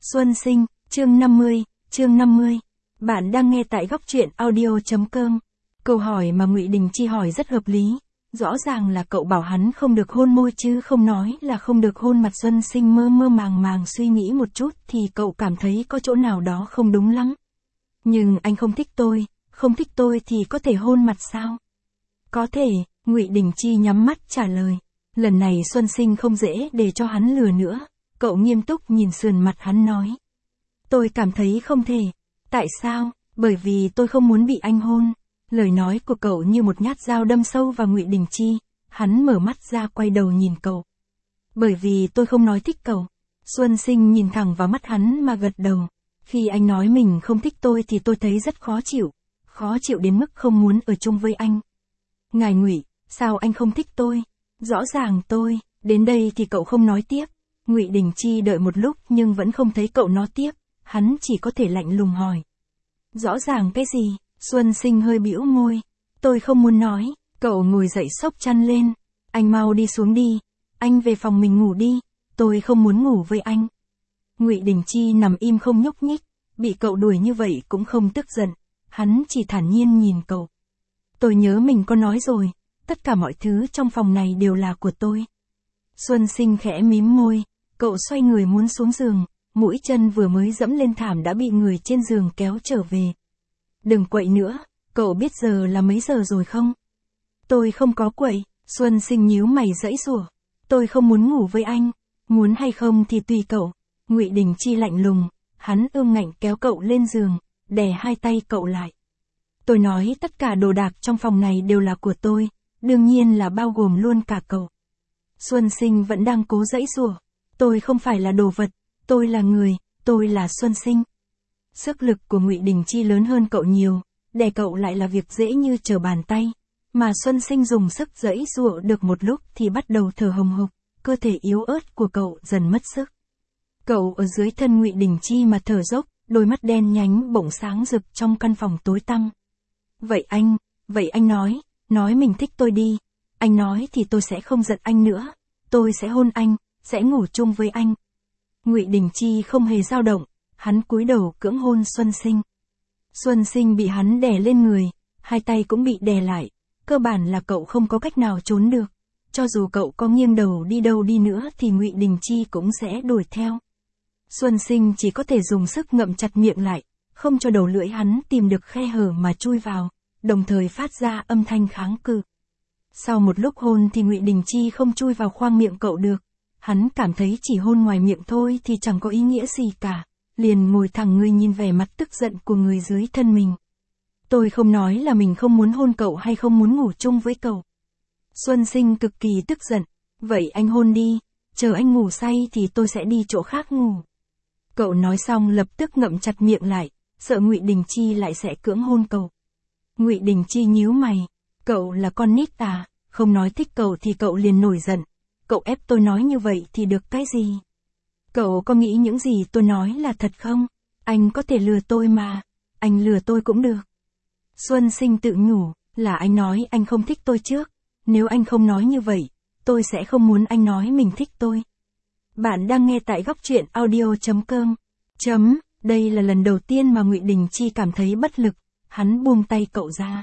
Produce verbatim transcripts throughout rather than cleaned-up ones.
Xuân Sinh, chương năm mươi, chương năm mươi. Bạn đang nghe tại góc truyện audio chấm com. Câu hỏi mà Ngụy Đình Chi hỏi rất hợp lý. Rõ ràng là cậu bảo hắn không được hôn môi chứ không nói là không được hôn mặt. Xuân Sinh mơ mơ màng màng suy nghĩ một chút thì cậu cảm thấy có chỗ nào đó không đúng lắm. Nhưng anh không thích tôi, không thích tôi thì có thể hôn mặt sao? Có thể, Ngụy Đình Chi nhắm mắt trả lời. Lần này Xuân Sinh không dễ để cho hắn lừa nữa. Cậu nghiêm túc nhìn sườn mặt hắn nói. Tôi cảm thấy không thể. Tại sao? Bởi vì tôi không muốn bị anh hôn. Lời nói của cậu như một nhát dao đâm sâu vào Ngụy Đình Chi. Hắn mở mắt ra quay đầu nhìn cậu. Bởi vì tôi không nói thích cậu. Xuân Sinh nhìn thẳng vào mắt hắn mà gật đầu. Khi anh nói mình không thích tôi thì tôi thấy rất khó chịu. Khó chịu đến mức không muốn ở chung với anh. Ngài Ngụy, sao anh không thích tôi? Rõ ràng tôi, đến đây thì cậu không nói tiếp. Ngụy Đình Chi đợi một lúc nhưng vẫn không thấy cậu nói tiếp, hắn chỉ có thể lạnh lùng hỏi. Rõ ràng cái gì? Xuân Sinh hơi bĩu môi. Tôi không muốn nói. Cậu ngồi dậy xốc chăn lên. Anh mau đi xuống đi. Anh về phòng mình ngủ đi. Tôi không muốn ngủ với anh. Ngụy Đình Chi nằm im không nhúc nhích. Bị cậu đuổi như vậy cũng không tức giận. Hắn chỉ thản nhiên nhìn cậu. Tôi nhớ mình có nói rồi. Tất cả mọi thứ trong phòng này đều là của tôi. Xuân Sinh khẽ mím môi. Cậu xoay người muốn xuống giường, mũi chân vừa mới dẫm lên thảm đã bị người trên giường kéo trở về. Đừng quậy nữa, cậu biết giờ là mấy giờ rồi không? Tôi không có quậy, Xuân Sinh nhíu mày giãy giụa. Tôi không muốn ngủ với anh, muốn hay không thì tùy cậu. Ngụy Đình Chi lạnh lùng, hắn ương ngạnh kéo cậu lên giường, đè hai tay cậu lại. Tôi nói tất cả đồ đạc trong phòng này đều là của tôi, đương nhiên là bao gồm luôn cả cậu. Xuân Sinh vẫn đang cố giãy giụa. Tôi không phải là đồ vật, tôi là người, tôi là Xuân Sinh. Sức lực của Ngụy Đình Chi lớn hơn cậu nhiều, đè cậu lại là việc dễ như trở bàn tay, mà Xuân Sinh dùng sức giãy giụa được một lúc thì bắt đầu thở hồng hộc, cơ thể yếu ớt của cậu dần mất sức. Cậu ở dưới thân Ngụy Đình Chi mà thở dốc, đôi mắt đen nhánh bỗng sáng rực trong căn phòng tối tăm. Vậy anh, vậy anh nói, nói mình thích tôi đi, anh nói thì tôi sẽ không giận anh nữa, tôi sẽ hôn anh. Sẽ ngủ chung với anh. Ngụy Đình Chi không hề dao động, hắn cúi đầu cưỡng hôn Xuân Sinh. Xuân Sinh bị hắn đè lên người, hai tay cũng bị đè lại, cơ bản là cậu không có cách nào trốn được. Cho dù cậu có nghiêng đầu đi đâu đi nữa thì Ngụy Đình Chi cũng sẽ đuổi theo. Xuân Sinh chỉ có thể dùng sức ngậm chặt miệng lại, không cho đầu lưỡi hắn tìm được khe hở mà chui vào, đồng thời phát ra âm thanh kháng cự. Sau một lúc hôn thì Ngụy Đình Chi không chui vào khoang miệng cậu được. Hắn cảm thấy chỉ hôn ngoài miệng thôi thì chẳng có ý nghĩa gì cả, liền ngồi thẳng người nhìn vẻ mặt tức giận của người dưới thân mình. Tôi không nói là mình không muốn hôn cậu hay không muốn ngủ chung với cậu. Xuân Sinh cực kỳ tức giận, vậy anh hôn đi, chờ anh ngủ say thì tôi sẽ đi chỗ khác ngủ. Cậu nói xong lập tức ngậm chặt miệng lại, sợ Ngụy Đình Chi lại sẽ cưỡng hôn cậu. Ngụy Đình Chi nhíu mày, cậu là con nít à, không nói thích cậu thì cậu liền nổi giận. Cậu ép tôi nói như vậy thì được cái gì? Cậu có nghĩ những gì tôi nói là thật không? Anh có thể lừa tôi mà. Anh lừa tôi cũng được. Xuân Sinh tự nhủ, là anh nói anh không thích tôi trước. Nếu anh không nói như vậy, tôi sẽ không muốn anh nói mình thích tôi. Bạn đang nghe tại góc truyện audio chấm com. Chấm, đây là lần đầu tiên mà Ngụy Đình Chi cảm thấy bất lực. Hắn buông tay cậu ra.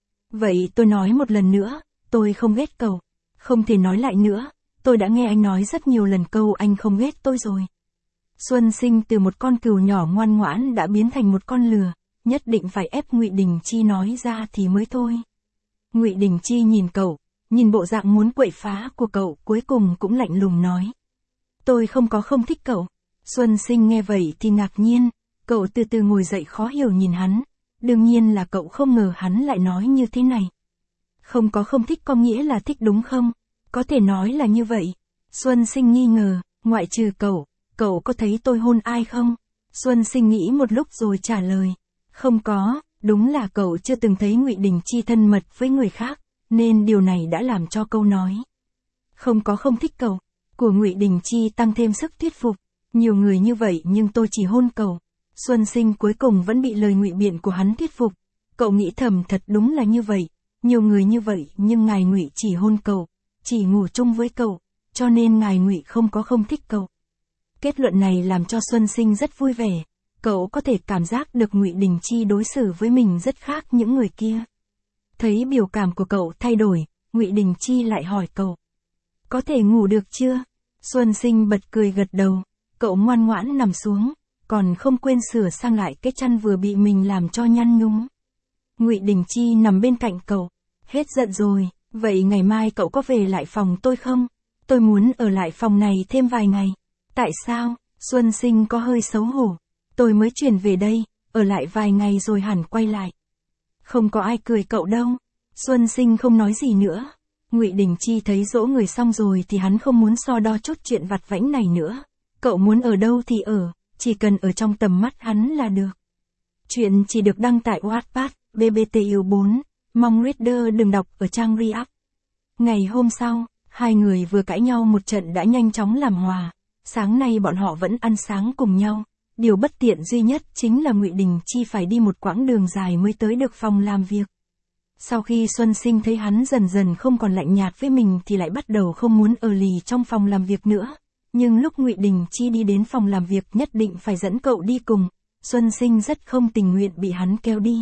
Vậy tôi nói một lần nữa, tôi không ghét cậu. Không thể nói lại nữa. Tôi đã nghe anh nói rất nhiều lần câu anh không ghét tôi rồi. Xuân Sinh từ một con cừu nhỏ ngoan ngoãn đã biến thành một con lừa, nhất định phải ép Ngụy Đình Chi nói ra thì mới thôi. Ngụy Đình Chi nhìn cậu, nhìn bộ dạng muốn quậy phá của cậu cuối cùng cũng lạnh lùng nói. Tôi không có không thích cậu. Xuân Sinh nghe vậy thì ngạc nhiên, cậu từ từ ngồi dậy khó hiểu nhìn hắn, đương nhiên là cậu không ngờ hắn lại nói như thế này. Không có không thích có nghĩa là thích đúng không? Có thể nói là như vậy. Xuân Sinh nghi ngờ, ngoại trừ cậu, cậu có thấy tôi hôn ai không? Xuân Sinh nghĩ một lúc rồi trả lời. Không có, đúng là cậu chưa từng thấy Ngụy Đình Chi thân mật với người khác, nên điều này đã làm cho câu nói. Không có không thích cậu, của Ngụy Đình Chi tăng thêm sức thuyết phục. Nhiều người như vậy nhưng tôi chỉ hôn cậu. Xuân Sinh cuối cùng vẫn bị lời ngụy biện của hắn thuyết phục. Cậu nghĩ thầm thật đúng là như vậy. Nhiều người như vậy nhưng ngài Ngụy chỉ hôn cậu. Chỉ ngủ chung với cậu, cho nên ngài Ngụy không có không thích cậu. Kết luận này làm cho Xuân Sinh rất vui vẻ, cậu có thể cảm giác được Ngụy Đình Chi đối xử với mình rất khác những người kia. Thấy biểu cảm của cậu thay đổi, Ngụy Đình Chi lại hỏi cậu. Có thể ngủ được chưa? Xuân Sinh bật cười gật đầu, cậu ngoan ngoãn nằm xuống, còn không quên sửa sang lại cái chăn vừa bị mình làm cho nhăn nhúm. Ngụy Đình Chi nằm bên cạnh cậu. Hết giận rồi, vậy ngày mai cậu có về lại phòng tôi không? Tôi muốn ở lại phòng này thêm vài ngày. Tại sao? Xuân Sinh có hơi xấu hổ. Tôi mới chuyển về đây, ở lại vài ngày rồi hẳn quay lại. Không có ai cười cậu đâu. Xuân Sinh không nói gì nữa. Ngụy Đình Chi thấy dỗ người xong rồi thì hắn không muốn so đo chút chuyện vặt vãnh này nữa. Cậu muốn ở đâu thì ở, chỉ cần ở trong tầm mắt hắn là được. Chuyện chỉ được đăng tại Wattpad, B B T U bốn, mong reader đừng đọc ở trang React. Ngày hôm sau, hai người vừa cãi nhau một trận đã nhanh chóng làm hòa. Sáng nay bọn họ vẫn ăn sáng cùng nhau. Điều bất tiện duy nhất chính là Ngụy Đình Chi phải đi một quãng đường dài mới tới được phòng làm việc. Sau khi Xuân Sinh thấy hắn dần dần không còn lạnh nhạt với mình thì lại bắt đầu không muốn ở lì trong phòng làm việc nữa. Nhưng lúc Ngụy Đình Chi đi đến phòng làm việc nhất định phải dẫn cậu đi cùng. Xuân Sinh rất không tình nguyện bị hắn kéo đi.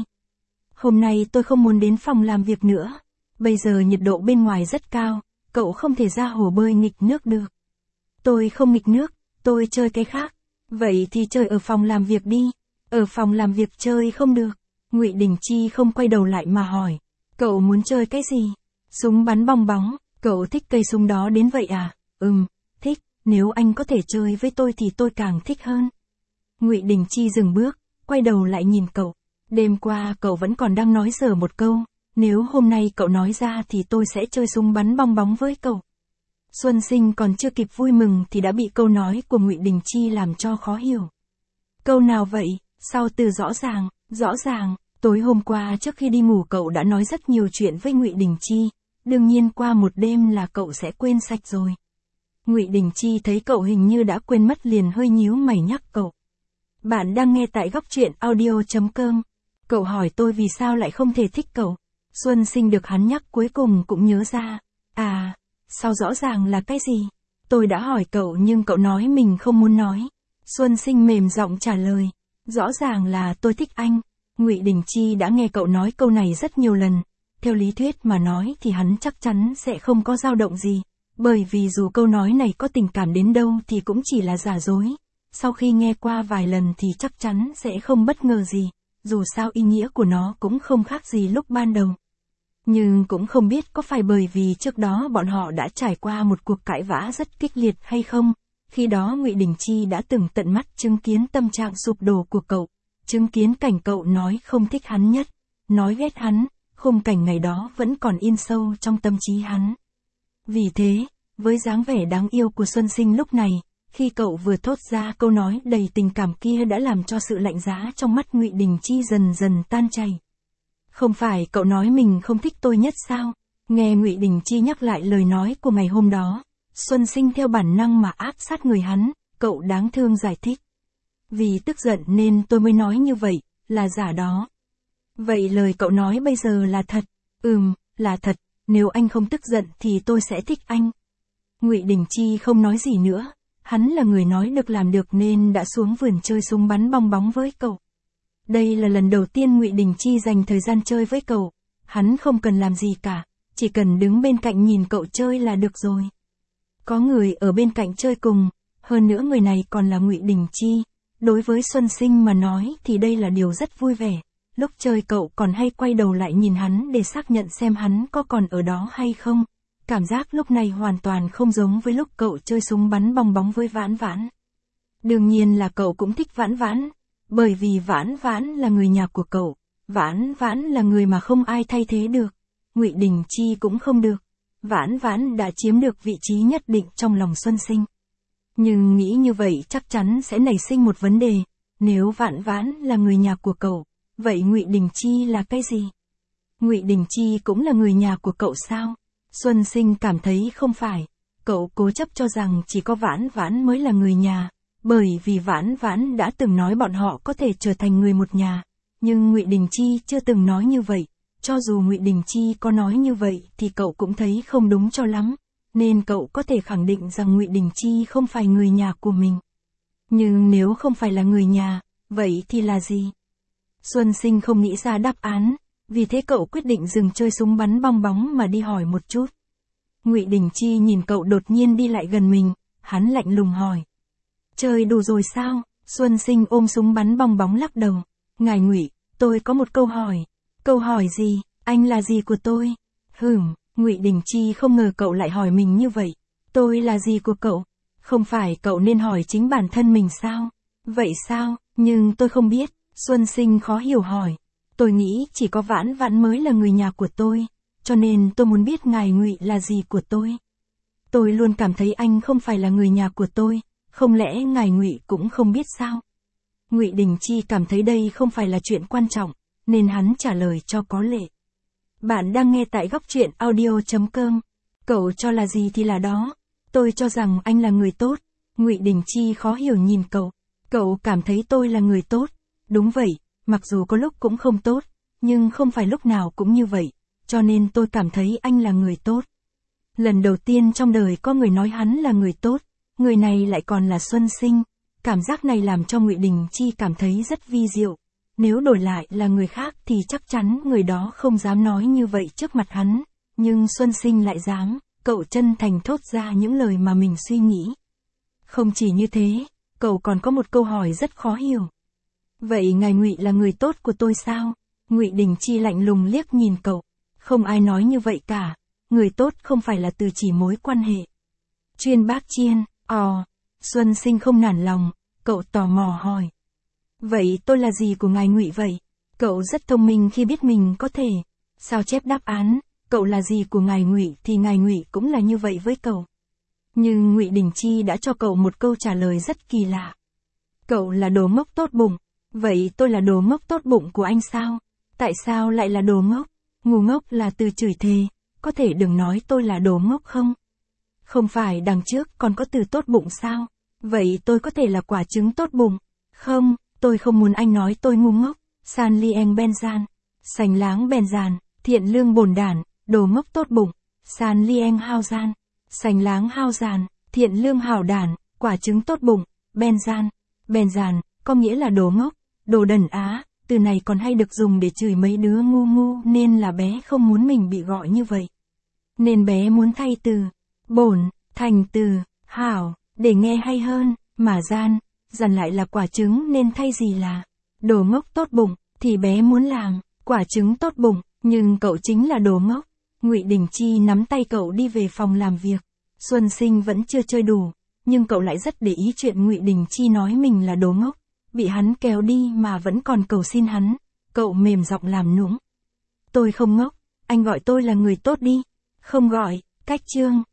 Hôm nay tôi không muốn đến phòng làm việc nữa. Bây giờ nhiệt độ bên ngoài rất cao, cậu không thể ra hồ bơi nghịch nước được. Tôi không nghịch nước, tôi chơi cái khác. Vậy thì chơi ở phòng làm việc đi. Ở phòng làm việc chơi không được. Ngụy Đình Chi không quay đầu lại mà hỏi. Cậu muốn chơi cái gì? Súng bắn bong bóng, cậu thích cây súng đó đến vậy à? Ừm, thích, nếu anh có thể chơi với tôi thì tôi càng thích hơn. Ngụy Đình Chi dừng bước, quay đầu lại nhìn cậu. Đêm qua cậu vẫn còn đang nói dở một câu, nếu hôm nay cậu nói ra thì tôi sẽ chơi súng bắn bong bóng với cậu. Xuân Sinh còn chưa kịp vui mừng thì đã bị câu nói của Ngụy Đình Chi làm cho khó hiểu. Câu nào vậy? Sau từ rõ ràng, rõ ràng, tối hôm qua trước khi đi ngủ cậu đã nói rất nhiều chuyện với Ngụy Đình Chi, đương nhiên qua một đêm là cậu sẽ quên sạch rồi. Ngụy Đình Chi thấy cậu hình như đã quên mất liền hơi nhíu mày nhắc cậu. Bạn đang nghe tại góc truyện audio chấm com. Cậu hỏi tôi vì sao lại không thể thích cậu. Xuân Sinh được hắn nhắc cuối cùng cũng nhớ ra. À, sao rõ ràng là cái gì? Tôi đã hỏi cậu nhưng cậu nói mình không muốn nói. Xuân Sinh mềm giọng trả lời. Rõ ràng là tôi thích anh. Ngụy Đình Chi đã nghe cậu nói câu này rất nhiều lần. Theo lý thuyết mà nói thì hắn chắc chắn sẽ không có dao động gì. Bởi vì dù câu nói này có tình cảm đến đâu thì cũng chỉ là giả dối. Sau khi nghe qua vài lần thì chắc chắn sẽ không bất ngờ gì. Dù sao ý nghĩa của nó cũng không khác gì lúc ban đầu. Nhưng cũng không biết có phải bởi vì trước đó bọn họ đã trải qua một cuộc cãi vã rất kịch liệt hay không. Khi đó Ngụy Đình Chi đã từng tận mắt chứng kiến tâm trạng sụp đổ của cậu. Chứng kiến cảnh cậu nói không thích hắn nhất, nói ghét hắn, khung cảnh ngày đó vẫn còn in sâu trong tâm trí hắn. Vì thế, với dáng vẻ đáng yêu của Xuân Sinh lúc này, khi cậu vừa thốt ra câu nói đầy tình cảm kia đã làm cho sự lạnh giá trong mắt Ngụy Đình Chi dần dần tan chảy. Không phải cậu nói mình không thích tôi nhất sao? Nghe Ngụy Đình Chi nhắc lại lời nói của ngày hôm đó, Xuân Sinh theo bản năng mà áp sát người hắn, cậu đáng thương giải thích. Vì tức giận nên tôi mới nói như vậy, là giả đó. Vậy lời cậu nói bây giờ là thật? Ừm, là thật, nếu anh không tức giận thì tôi sẽ thích anh. Ngụy Đình Chi không nói gì nữa, hắn là người nói được làm được nên đã xuống vườn chơi súng bắn bong bóng với cậu. Đây là lần đầu tiên Ngụy Đình Chi dành thời gian chơi với cậu, hắn không cần làm gì cả, chỉ cần đứng bên cạnh nhìn cậu chơi là được rồi. Có người ở bên cạnh chơi cùng, hơn nữa người này còn là Ngụy Đình Chi. Đối với Xuân Sinh mà nói thì đây là điều rất vui vẻ. Lúc chơi cậu còn hay quay đầu lại nhìn hắn để xác nhận xem hắn có còn ở đó hay không. Cảm giác lúc này hoàn toàn không giống với lúc cậu chơi súng bắn bong bóng với Vãn Vãn. Đương nhiên là cậu cũng thích Vãn Vãn, bởi vì Vãn Vãn là người nhà của cậu. Vãn Vãn là người mà không ai thay thế được. Ngụy Đình Chi cũng không được. Vãn Vãn đã chiếm được vị trí nhất định trong lòng Xuân Sinh. Nhưng nghĩ như vậy chắc chắn sẽ nảy sinh một vấn đề. Nếu Vãn Vãn là người nhà của cậu, vậy Ngụy Đình Chi là cái gì? Ngụy Đình Chi cũng là người nhà của cậu sao? Xuân Sinh cảm thấy không phải. Cậu cố chấp cho rằng chỉ có Vãn Vãn mới là người nhà. Bởi vì Vãn Vãn đã từng nói bọn họ có thể trở thành người một nhà. Nhưng Ngụy Đình Chi chưa từng nói như vậy. Cho dù Ngụy Đình Chi có nói như vậy thì cậu cũng thấy không đúng cho lắm. Nên cậu có thể khẳng định rằng Ngụy Đình Chi không phải người nhà của mình. Nhưng nếu không phải là người nhà, vậy thì là gì? Xuân Sinh không nghĩ ra đáp án, vì thế cậu quyết định dừng chơi súng bắn bong bóng mà đi hỏi một chút. Ngụy Đình Chi nhìn cậu đột nhiên đi lại gần mình, hắn lạnh lùng hỏi. Chơi đủ rồi sao? Xuân Sinh ôm súng bắn bong bóng lắc đầu. Ngài Ngụy, tôi có một câu hỏi. Câu hỏi gì? Anh là gì của tôi? Hửm, Ngụy Đình Chi không ngờ cậu lại hỏi mình như vậy. Tôi là gì của cậu? Không phải cậu nên hỏi chính bản thân mình sao? Vậy sao? Nhưng tôi không biết. Xuân Sinh khó hiểu hỏi. Tôi nghĩ chỉ có Vãn Vãn mới là người nhà của tôi, cho nên tôi muốn biết ngài Ngụy là gì của tôi. Tôi luôn cảm thấy anh không phải là người nhà của tôi, không lẽ ngài Ngụy cũng không biết sao? Ngụy Đình Chi cảm thấy đây không phải là chuyện quan trọng, nên hắn trả lời cho có lệ. Bạn đang nghe tại góc truyện audio chấm com. Cậu cho là gì thì là đó. Tôi cho rằng anh là người tốt. Ngụy Đình Chi khó hiểu nhìn cậu. Cậu cảm thấy tôi là người tốt. Đúng vậy, mặc dù có lúc cũng không tốt, nhưng không phải lúc nào cũng như vậy, cho nên tôi cảm thấy anh là người tốt. Lần đầu tiên trong đời có người nói hắn là người tốt, người này lại còn là Xuân Sinh. Cảm giác này làm cho Ngụy Đình Chi cảm thấy rất vi diệu. Nếu đổi lại là người khác thì chắc chắn người đó không dám nói như vậy trước mặt hắn, nhưng Xuân Sinh lại dám, cậu chân thành thốt ra những lời mà mình suy nghĩ. Không chỉ như thế, cậu còn có một câu hỏi rất khó hiểu. Vậy ngài Ngụy là người tốt của tôi sao? Ngụy Đình Chi lạnh lùng liếc nhìn cậu. Không ai nói như vậy cả. Người tốt không phải là từ chỉ mối quan hệ. Chuyên bác chiên, ò. Xuân Sinh không nản lòng, cậu tò mò hỏi. Vậy tôi là gì của ngài Ngụy vậy? Cậu rất thông minh khi biết mình có thể sao chép đáp án. Cậu là gì của ngài Ngụy thì ngài Ngụy cũng là như vậy với cậu. Nhưng Ngụy Đình Chi đã cho cậu một câu trả lời rất kỳ lạ. Cậu là đồ ngốc tốt bụng. Vậy tôi là đồ ngốc tốt bụng của anh sao? Tại sao lại là đồ ngốc? Ngu ngốc là từ chửi thề, có thể đừng nói tôi là đồ ngốc không? Không phải đằng trước còn có từ tốt bụng sao? Vậy tôi có thể là quả trứng tốt bụng? Không, tôi không muốn anh nói tôi ngu ngốc. San lieng ben gian, sành láng bèn giàn, thiện lương bồn đản, đồ ngốc tốt bụng. San lieng hao gian, sành láng hao giàn, thiện lương hảo đản, quả trứng tốt bụng. Ben gian, bèn giàn, có nghĩa là đồ ngốc. Đồ đần á, từ này còn hay được dùng để chửi mấy đứa ngu ngu nên là bé không muốn mình bị gọi như vậy. Nên bé muốn thay từ bổn thành từ hảo, để nghe hay hơn, mà gian, dằn lại là quả trứng nên thay gì là đồ ngốc tốt bụng, thì bé muốn làm quả trứng tốt bụng, nhưng cậu chính là đồ ngốc. Ngụy Đình Chi nắm tay cậu đi về phòng làm việc. Xuân Sinh vẫn chưa chơi đủ, nhưng cậu lại rất để ý chuyện Ngụy Đình Chi nói mình là đồ ngốc. Bị hắn kéo đi mà vẫn còn cầu xin hắn, cậu mềm giọng làm nũng. Tôi không ngốc, anh gọi tôi là người tốt đi. Không gọi, cách chương.